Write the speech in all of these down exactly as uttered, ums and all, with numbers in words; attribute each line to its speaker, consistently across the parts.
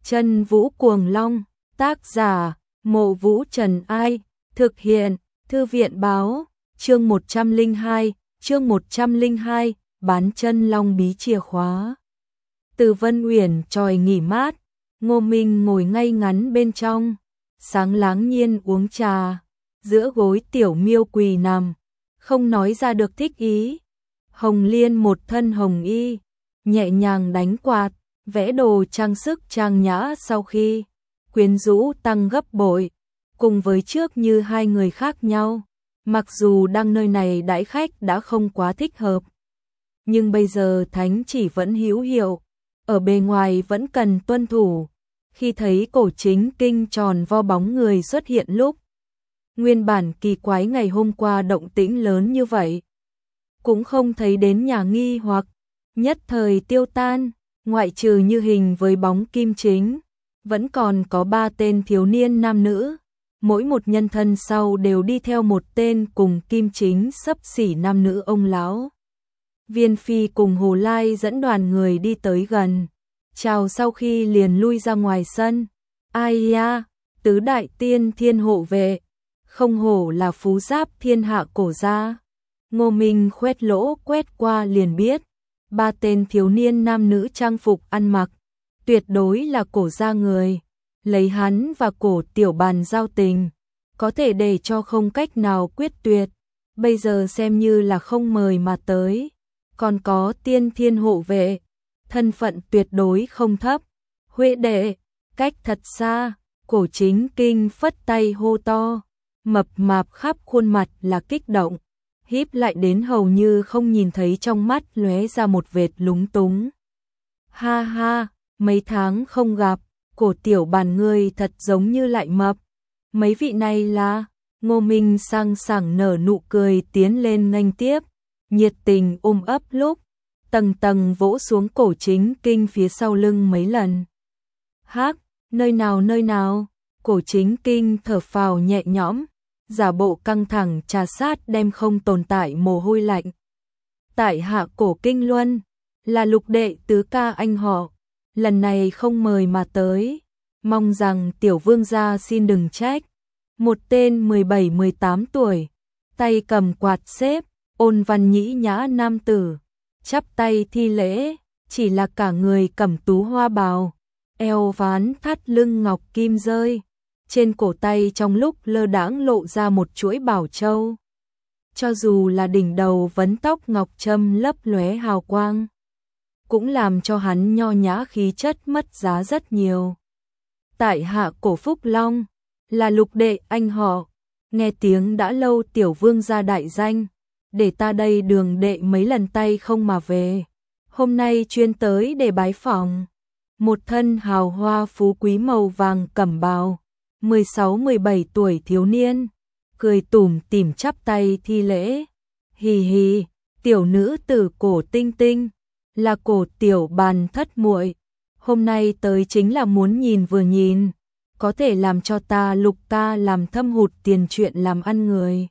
Speaker 1: Chân Vũ Cuồng Long, tác giả, Mộ Vũ Trần Ai, thực hiện, Thư viện Báo, chương một trăm lẻ hai, chương một trăm lẻ hai, bán chân long bí chìa khóa. Từ Vân Uyển tròi nghỉ mát, Ngô Minh ngồi ngay ngắn bên trong, sáng láng nhiên uống trà, giữa gối Tiểu Miêu quỳ nằm, không nói ra được thích ý. Hồng Liên một thân hồng y, nhẹ nhàng đánh quạt, vẽ đồ trang sức trang nhã sau khi quyến rũ tăng gấp bội, cùng với trước như hai người khác nhau. Mặc dù đang nơi này đãi khách đã không quá thích hợp, nhưng bây giờ thánh chỉ vẫn hữu hiệu, ở bề ngoài vẫn cần tuân thủ. Khi thấy Cổ Chính Kinh tròn vo bóng người xuất hiện lúc nguyên bản kỳ quái ngày hôm qua động tĩnh lớn như vậy, cũng không thấy đến nhà nghi hoặc nhất thời tiêu tan, ngoại trừ như hình với bóng Kim Chính, vẫn còn có ba tên thiếu niên nam nữ, mỗi một nhân thân sau đều đi theo một tên cùng Kim Chính xấp xỉ nam nữ ông lão. Viên Phi cùng Hồ Lai dẫn đoàn người đi tới gần, chào sau khi liền lui ra ngoài sân. Ai ya, tứ đại tiên thiên hộ vệ, không hổ là phú giáp thiên hạ Cổ gia. Ngô Minh khoét lỗ quét qua liền biết, ba tên thiếu niên nam nữ trang phục ăn mặc, tuyệt đối là Cổ gia người. Lấy hắn và Cổ Tiểu Bàn giao tình, có thể để cho không cách nào quyết tuyệt, bây giờ xem như là không mời mà tới. Còn có tiên thiên hộ vệ, thân phận tuyệt đối không thấp. Huệ đệ, cách thật xa, Cổ Chính Kinh phất tay hô to, mập mạp khắp khuôn mặt là kích động, híp lại đến hầu như không nhìn thấy, trong mắt lóe ra một vệt lúng túng. Ha ha, mấy tháng không gặp, Cổ Tiểu Bàn ngươi thật giống như lại mập. Mấy vị này là? Ngô Minh sang sảng nở nụ cười tiến lên nghênh tiếp, nhiệt tình ôm ấp lúc tầng tầng vỗ xuống Cổ Chính Kinh phía sau lưng mấy lần. Hắc, nơi nào nơi nào? Cổ Chính Kinh thở phào nhẹ nhõm, giả bộ căng thẳng trà sát đem không tồn tại mồ hôi lạnh. Tại hạ Cổ Kinh Luân, là lục đệ tứ ca anh họ, lần này không mời mà tới, mong rằng tiểu vương gia xin đừng trách. Một tên mười bảy mười tám tuổi, tay cầm quạt xếp, ôn văn nhĩ nhã nam tử, chắp tay thi lễ, chỉ là cả người cẩm tú hoa bào, eo ván thắt lưng ngọc kim rơi, trên cổ tay trong lúc lơ đãng lộ ra một chuỗi bảo châu. Cho dù là đỉnh đầu vấn tóc ngọc trâm lấp lóe hào quang, cũng làm cho hắn nho nhã khí chất mất giá rất nhiều. Tại hạ Cổ Phúc Long, là lục đệ anh họ, nghe tiếng đã lâu tiểu vương gia đại danh, để ta đây đường đệ mấy lần tay không mà về, hôm nay chuyên tới để bái phỏng. Một thân hào hoa phú quý màu vàng cẩm bào, mười sáu mười bảy tuổi thiếu niên, cười tủm tỉm chắp tay thi lễ. Hì hì, tiểu nữ tử Cổ Tinh Tinh, là Cổ Tiểu Bàn thất muội, hôm nay tới chính là muốn nhìn vừa nhìn, có thể làm cho ta lục ta làm thâm hụt tiền chuyện làm ăn người.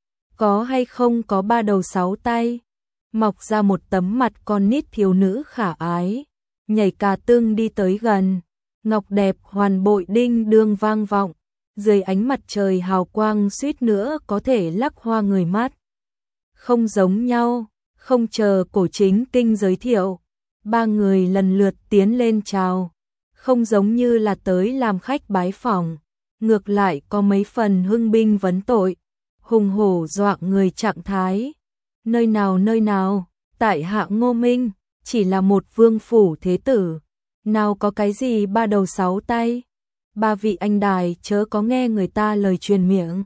Speaker 1: Có hay không có ba đầu sáu tay, mọc ra một tấm mặt con nít thiếu nữ khả ái, nhảy cà tưng đi tới gần, ngọc đẹp hoàn bội đinh đương vang vọng, dưới ánh mặt trời hào quang suýt nữa có thể lắc hoa người mắt. Không giống nhau, không chờ Cổ Chính Kinh giới thiệu, ba người lần lượt tiến lên chào, không giống như là tới làm khách bái phỏng, ngược lại có mấy phần hưng binh vấn tội, hùng hổ dọa người trạng thái. Nơi nào nơi nào, tại hạ Ngô Minh, chỉ là một vương phủ thế tử, nào có cái gì ba đầu sáu tay, ba vị anh đài chớ có nghe người ta lời truyền miệng.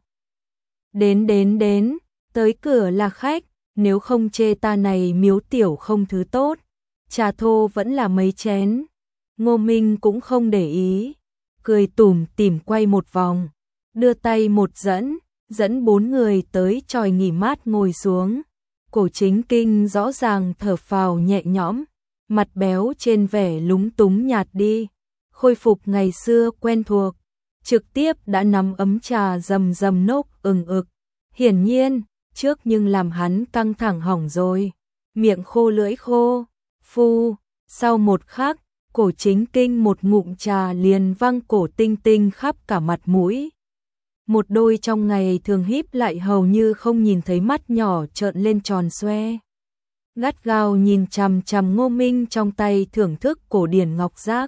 Speaker 1: Đến đến đến, tới cửa là khách, nếu không chê ta này miếu tiểu không thứ tốt, trà thô vẫn là mấy chén. Ngô Minh cũng không để ý, cười tủm tỉm quay một vòng, đưa tay một dẫn, dẫn bốn người tới chòi nghỉ mát ngồi xuống. Cổ Chính Kinh rõ ràng thở phào nhẹ nhõm, mặt béo trên vẻ lúng túng nhạt đi, khôi phục ngày xưa quen thuộc, trực tiếp đã nắm ấm trà rầm rầm nốc ừng ực. Hiển nhiên, trước nhưng làm hắn căng thẳng hỏng rồi, miệng khô lưỡi khô. Phu, sau một khắc, Cổ Chính Kinh một ngụm trà liền văng Cổ Tinh Tinh khắp cả mặt mũi. Một đôi trong ngày thường híp lại hầu như không nhìn thấy mắt nhỏ trợn lên tròn xoe. Gắt gao nhìn chằm chằm Ngô Minh trong tay thưởng thức cổ điển ngọc giác.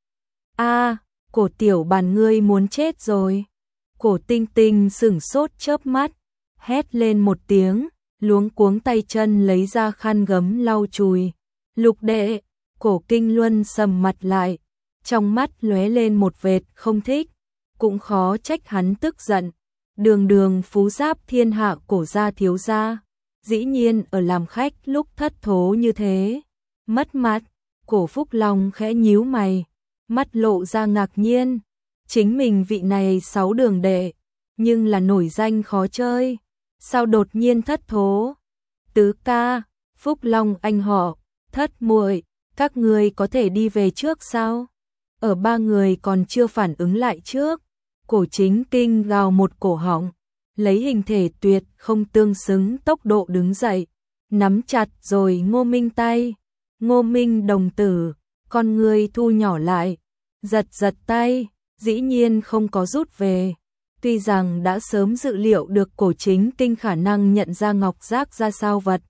Speaker 1: A, Cổ tiểu bàn ngươi muốn chết rồi. Cổ Tinh Tinh sửng sốt chớp mắt, hét lên một tiếng, luống cuống tay chân lấy ra khăn gấm lau chùi. Lục đệ, Cổ Kinh Luân sầm mặt lại, trong mắt lóe lên một vệt không thích, cũng khó trách hắn tức giận. Đường đường phú giáp thiên hạ Cổ gia thiếu gia, dĩ nhiên ở làm khách lúc thất thố như thế. Mất mặt, Cổ Phúc Long khẽ nhíu mày, mắt lộ ra ngạc nhiên. Chính mình vị này sáu đường đệ, nhưng là nổi danh khó chơi, sao đột nhiên thất thố? Tứ ca, Phúc Long anh họ, thất muội, các người có thể đi về trước sao? Ở ba người còn chưa phản ứng lại trước, Cổ Chính Kinh gào một cổ họng, lấy hình thể tuyệt không tương xứng tốc độ đứng dậy, nắm chặt rồi Ngô Minh tay. Ngô Minh đồng tử, con người thu nhỏ lại, giật giật tay, dĩ nhiên không có rút về. Tuy rằng đã sớm dự liệu được Cổ Chính Kinh khả năng nhận ra ngọc giác ra sao vật,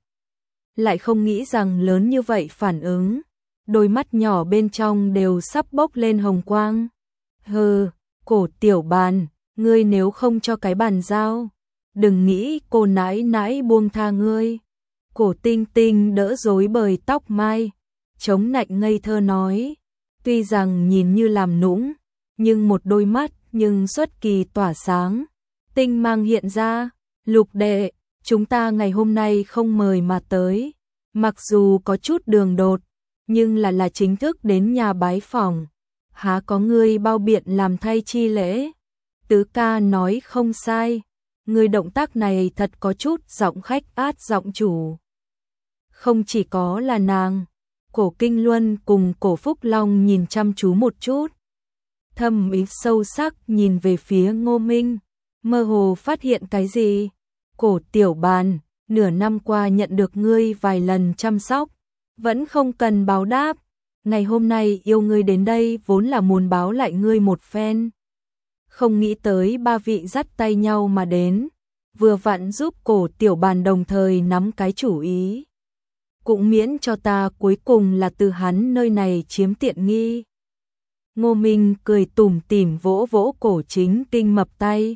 Speaker 1: lại không nghĩ rằng lớn như vậy phản ứng. Đôi mắt nhỏ bên trong đều sắp bốc lên hồng quang. Hừ, Cổ tiểu bàn, ngươi nếu không cho cái bàn giao, đừng nghĩ cô nãi nãi buông tha ngươi. Cổ Tinh Tinh đỡ rối bời tóc mai, chống nạnh ngây thơ nói, tuy rằng nhìn như làm nũng, nhưng một đôi mắt nhưng xuất kỳ tỏa sáng. Tinh mang hiện ra, Lục đệ, chúng ta ngày hôm nay không mời mà tới, mặc dù có chút đường đột, nhưng là là chính thức đến nhà bái phỏng, há có ngươi bao biện làm thay chi lễ. Tứ ca nói không sai, người động tác này thật có chút giọng khách át giọng chủ. Không chỉ có là nàng, Cổ Kinh Luân cùng Cổ Phúc Long nhìn chăm chú một chút, thâm ý sâu sắc nhìn về phía Ngô Minh, mơ hồ phát hiện cái gì. Cổ tiểu bàn, nửa năm qua nhận được ngươi vài lần chăm sóc, vẫn không cần báo đáp, ngày hôm nay yêu ngươi đến đây vốn là muốn báo lại ngươi một phen. Không nghĩ tới ba vị dắt tay nhau mà đến, vừa vặn giúp Cổ tiểu bàn đồng thời nắm cái chủ ý. Cũng miễn cho ta cuối cùng là từ hắn nơi này chiếm tiện nghi. Ngô Minh cười tủm tỉm vỗ vỗ Cổ Chính Kinh mập tay,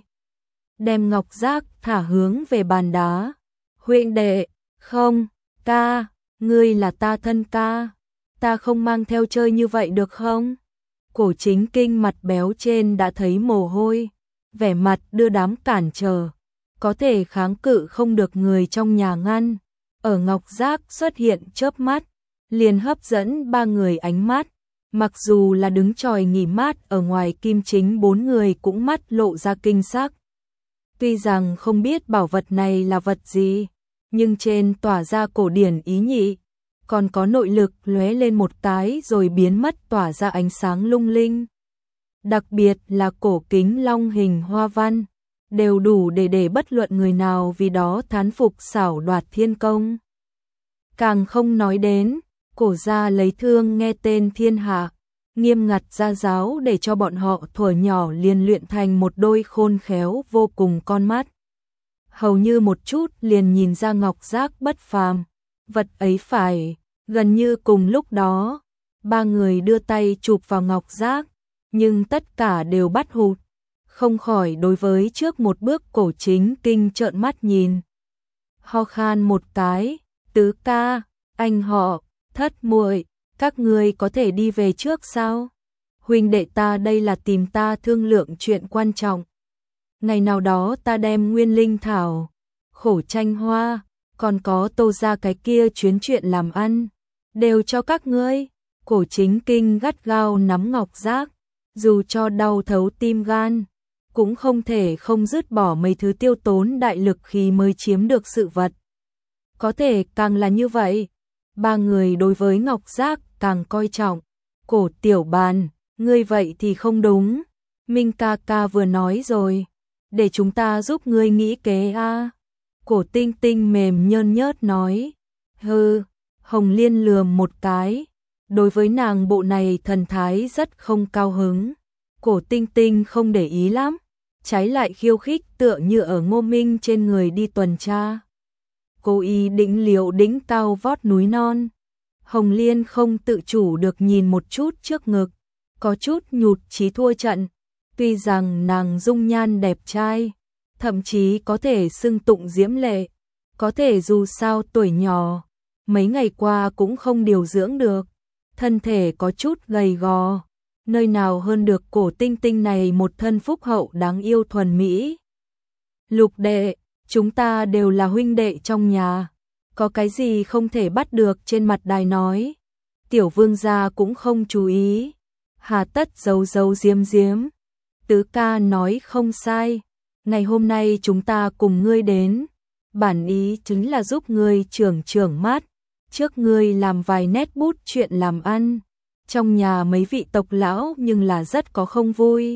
Speaker 1: đem ngọc giác thả hướng về bàn đá. Huynh đệ, không, ca, ngươi là ta thân ca, ta không mang theo chơi như vậy được không? Cổ Chính Kinh mặt béo trên đã thấy mồ hôi, vẻ mặt đưa đám cản trở, có thể kháng cự không được người trong nhà ngăn. Ở ngọc giác xuất hiện chớp mắt, liền hấp dẫn ba người ánh mắt. Mặc dù là đứng tròi nghỉ mát ở ngoài Kim Chính, bốn người cũng mắt lộ ra kinh sắc. Tuy rằng không biết bảo vật này là vật gì, nhưng trên tỏa ra cổ điển ý nhị, còn có nội lực lóe lên một cái rồi biến mất tỏa ra ánh sáng lung linh. Đặc biệt là cổ kính long hình hoa văn, đều đủ để để bất luận người nào vì đó thán phục xảo đoạt thiên công. Càng không nói đến, Cổ gia lấy thương nghe tên thiên hạ, nghiêm ngặt gia giáo để cho bọn họ thuở nhỏ liền luyện thành một đôi khôn khéo vô cùng con mắt. Hầu như một chút liền nhìn ra ngọc giác bất phàm, vật ấy phải, gần như cùng lúc đó, ba người đưa tay chụp vào ngọc giác, nhưng tất cả đều bắt hụt, không khỏi đối với trước một bước Cổ Chính Kinh trợn mắt nhìn. Ho khan một cái, tứ ca, anh họ, thất muội, các ngươi có thể đi về trước sao? Huynh đệ ta đây là tìm ta thương lượng chuyện quan trọng. Ngày nào đó ta đem nguyên linh thảo, khổ tranh hoa, còn có Tô ra cái kia chuyến chuyện làm ăn, đều cho các ngươi. Cổ Chính Kinh gắt gao nắm ngọc giác, dù cho đau thấu tim gan, cũng không thể không dứt bỏ mấy thứ tiêu tốn đại lực khi mới chiếm được sự vật. Có thể càng là như vậy, ba người đối với ngọc giác càng coi trọng. Cổ tiểu bàn, ngươi vậy thì không đúng, Minh ca ca vừa nói rồi, để chúng ta giúp ngươi nghĩ kế a. Cổ Tinh Tinh mềm nhơn nhớt nói, hừ. Hồng Liên lườm một cái, Đối với nàng bộ này thần thái rất không cao hứng. Cổ Tinh Tinh không để ý lắm, trái lại khiêu khích tựa như ở Ngô Minh trên người đi tuần tra. Cô ý đỉnh liều đỉnh cao vót núi non. Hồng Liên không tự chủ được nhìn một chút trước ngực, có chút nhụt chí thua trận. Tuy rằng nàng dung nhan đẹp trai, thậm chí có thể xưng tụng diễm lệ, có thể dù sao tuổi nhỏ, mấy ngày qua cũng không điều dưỡng được, thân thể có chút gầy gò, nơi nào hơn được Cổ Tinh Tinh này một thân phúc hậu đáng yêu thuần mỹ. Lục đệ, chúng ta đều là huynh đệ trong nhà, có cái gì không thể bắt được trên mặt đài nói. Tiểu vương gia cũng không chú ý, hà tất giấu giấu giếm giếm. Tứ ca nói không sai, ngày hôm nay chúng ta cùng ngươi đến, bản ý chính là giúp ngươi trưởng trưởng mắt, trước ngươi làm vài nét bút chuyện làm ăn. Trong nhà mấy vị tộc lão nhưng là rất có không vui.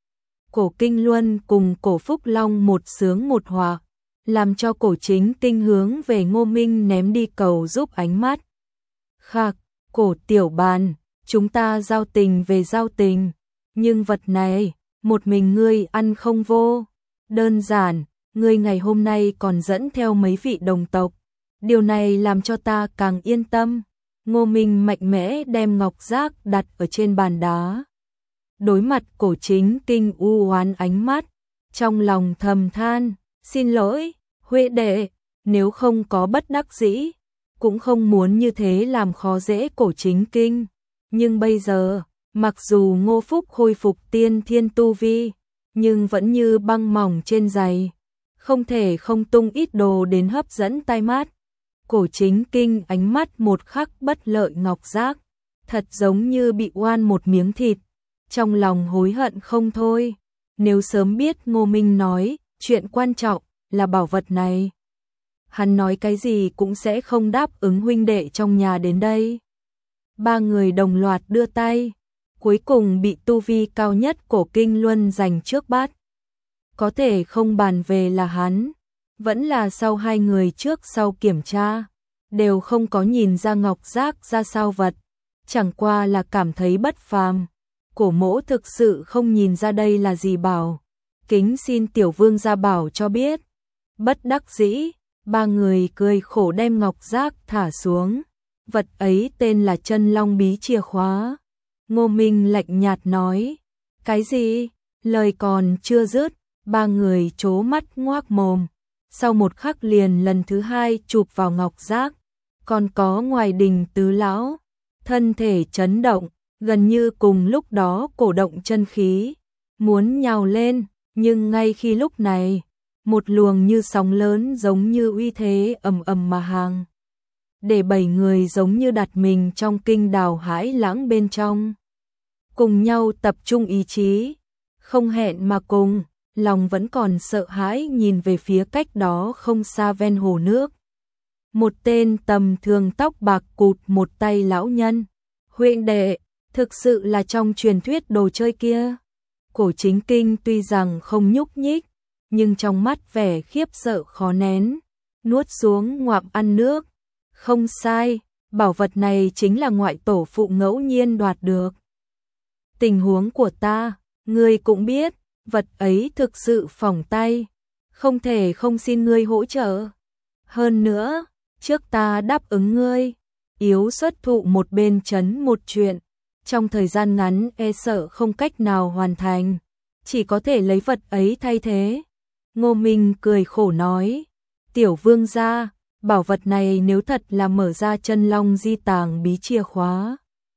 Speaker 1: Cổ Kinh Luân cùng Cổ Phúc Long một sướng một họa, làm cho Cổ Chính Kinh hướng về Ngô Minh ném đi cầu giúp ánh mắt. Khạc, Cổ tiểu bàn, chúng ta giao tình về giao tình, nhưng vật này, một mình ngươi ăn không vô. Đơn giản, ngươi ngày hôm nay còn dẫn theo mấy vị đồng tộc, điều này làm cho ta càng yên tâm. Ngô Minh mạnh mẽ đem ngọc giác đặt ở trên bàn đá. Đối mặt Cổ Chính Kinh u oán ánh mắt, trong lòng thầm than, xin lỗi, Huệ đệ, nếu không có bất đắc dĩ, cũng không muốn như thế làm khó dễ Cổ Chính Kinh. Nhưng bây giờ, mặc dù Ngô Phúc khôi phục tiên thiên tu vi, nhưng vẫn như băng mỏng trên giày, không thể không tung ít đồ đến hấp dẫn tai mắt. Cổ Chính Kinh ánh mắt một khắc bất lợi ngọc giác, thật giống như bị oan một miếng thịt, trong lòng hối hận không thôi. Nếu sớm biết Ngô Minh nói, chuyện quan trọng là bảo vật này, hắn nói cái gì cũng sẽ không đáp ứng huynh đệ trong nhà đến đây. Ba người đồng loạt đưa tay, cuối cùng bị tu vi cao nhất Cổ Kinh Luân giành trước bát. Có thể không bàn về là hắn, vẫn là sau hai người trước sau kiểm tra, đều không có nhìn ra ngọc giác ra sao vật, chẳng qua là cảm thấy bất phàm. Cổ mỗ thực sự không nhìn ra đây là gì bảo, kính xin tiểu vương gia bảo cho biết. Bất đắc dĩ, ba người cười khổ đem ngọc giác thả xuống, vật ấy tên là chân long bí chìa khóa. Ngô Minh lạnh nhạt nói, cái gì? Lời còn chưa dứt, ba người trố mắt ngoác mồm, sau một khắc liền lần thứ hai chụp vào ngọc giác. Còn có ngoài đình tứ lão, thân thể chấn động, gần như cùng lúc đó cổ động chân khí, muốn nhào lên, nhưng ngay khi lúc này, một luồng như sóng lớn giống như uy thế ầm ầm mà hàng, để bảy người giống như đặt mình trong kinh đào hãi lãng bên trong, cùng nhau tập trung ý chí, không hẹn mà cùng, lòng vẫn còn sợ hãi nhìn về phía cách đó không xa ven hồ nước. Một tên tầm thường tóc bạc cụt một tay lão nhân, huynh đệ, thực sự là trong truyền thuyết đồ chơi kia. Cổ Chính Kinh tuy rằng không nhúc nhích, nhưng trong mắt vẻ khiếp sợ khó nén, nuốt xuống ngoạm ăn nước. Không sai, bảo vật này chính là ngoại tổ phụ ngẫu nhiên đoạt được. Tình huống của ta, ngươi cũng biết, vật ấy thực sự phỏng tay, không thể không xin ngươi hỗ trợ. Hơn nữa, trước ta đáp ứng ngươi, yếu xuất thụ một bên chấn một chuyện, trong thời gian ngắn e sợ không cách nào hoàn thành, chỉ có thể lấy vật ấy thay thế. Ngô Minh cười khổ nói, tiểu vương gia, bảo vật này nếu thật là mở ra chân long di tàng bí chìa khóa,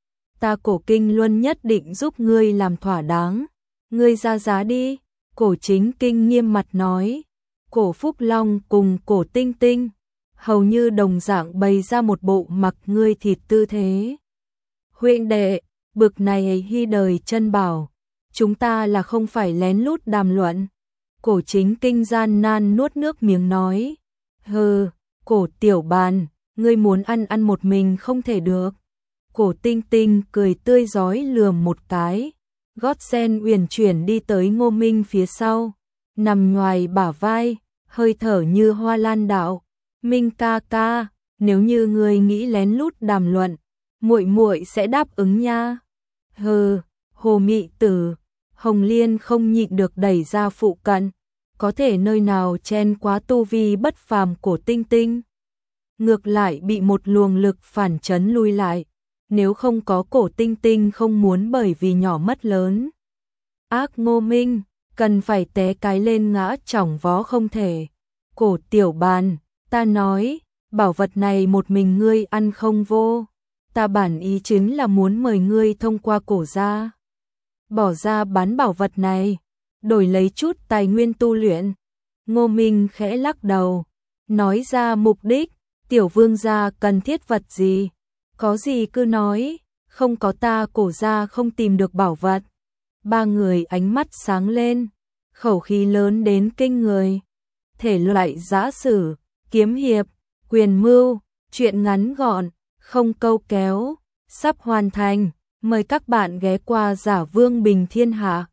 Speaker 1: ta Cổ Kinh Luân nhất định giúp ngươi làm thỏa đáng, ngươi ra giá đi. Cổ Chính Kinh nghiêm mặt nói. Cổ Phúc Long cùng Cổ Tinh Tinh hầu như đồng dạng bày ra một bộ mặc ngươi thịt tư thế. Huynh đệ, bực này hy đời chân bảo, chúng ta là không phải lén lút đàm luận. Cổ Chính Kinh gian nan nuốt nước miếng nói, hừ, Cổ tiểu bàn, ngươi muốn ăn ăn một mình không thể được. Cổ Tinh Tinh cười tươi rói lườm một cái, gót sen uyển chuyển đi tới Ngô Minh phía sau, nằm ngoài bả vai, hơi thở như hoa lan đạo. Minh ca ca, nếu như ngươi nghĩ lén lút đàm luận, muội muội sẽ đáp ứng nha. Hừ, Hồ Mị Tử, Hồng Liên không nhịn được đẩy ra phụ cận, có thể nơi nào chen quá tu vi bất phàm của Tinh Tinh. Ngược lại bị một luồng lực phản chấn lui lại, nếu không có cổ Tinh Tinh không muốn bởi vì nhỏ mất lớn. Ác Ngô Minh, cần phải té cái lên ngã chỏng vó không thể. Cổ Tiểu Bàn, ta nói, bảo vật này một mình ngươi ăn không vô. Ta bản ý chính là muốn mời ngươi thông qua cổ gia, bỏ ra bán bảo vật này, đổi lấy chút tài nguyên tu luyện. Ngô Minh khẽ lắc đầu, nói ra mục đích, tiểu vương gia cần thiết vật gì, có gì cứ nói, không có ta cổ gia không tìm được bảo vật. Ba người ánh mắt sáng lên, khẩu khí lớn đến kinh người. Thể loại giã sử, kiếm hiệp, quyền mưu, truyện ngắn gọn, không câu kéo, sắp hoàn thành. Mời các bạn ghé qua Giả Vương Bình Thiên Hạ.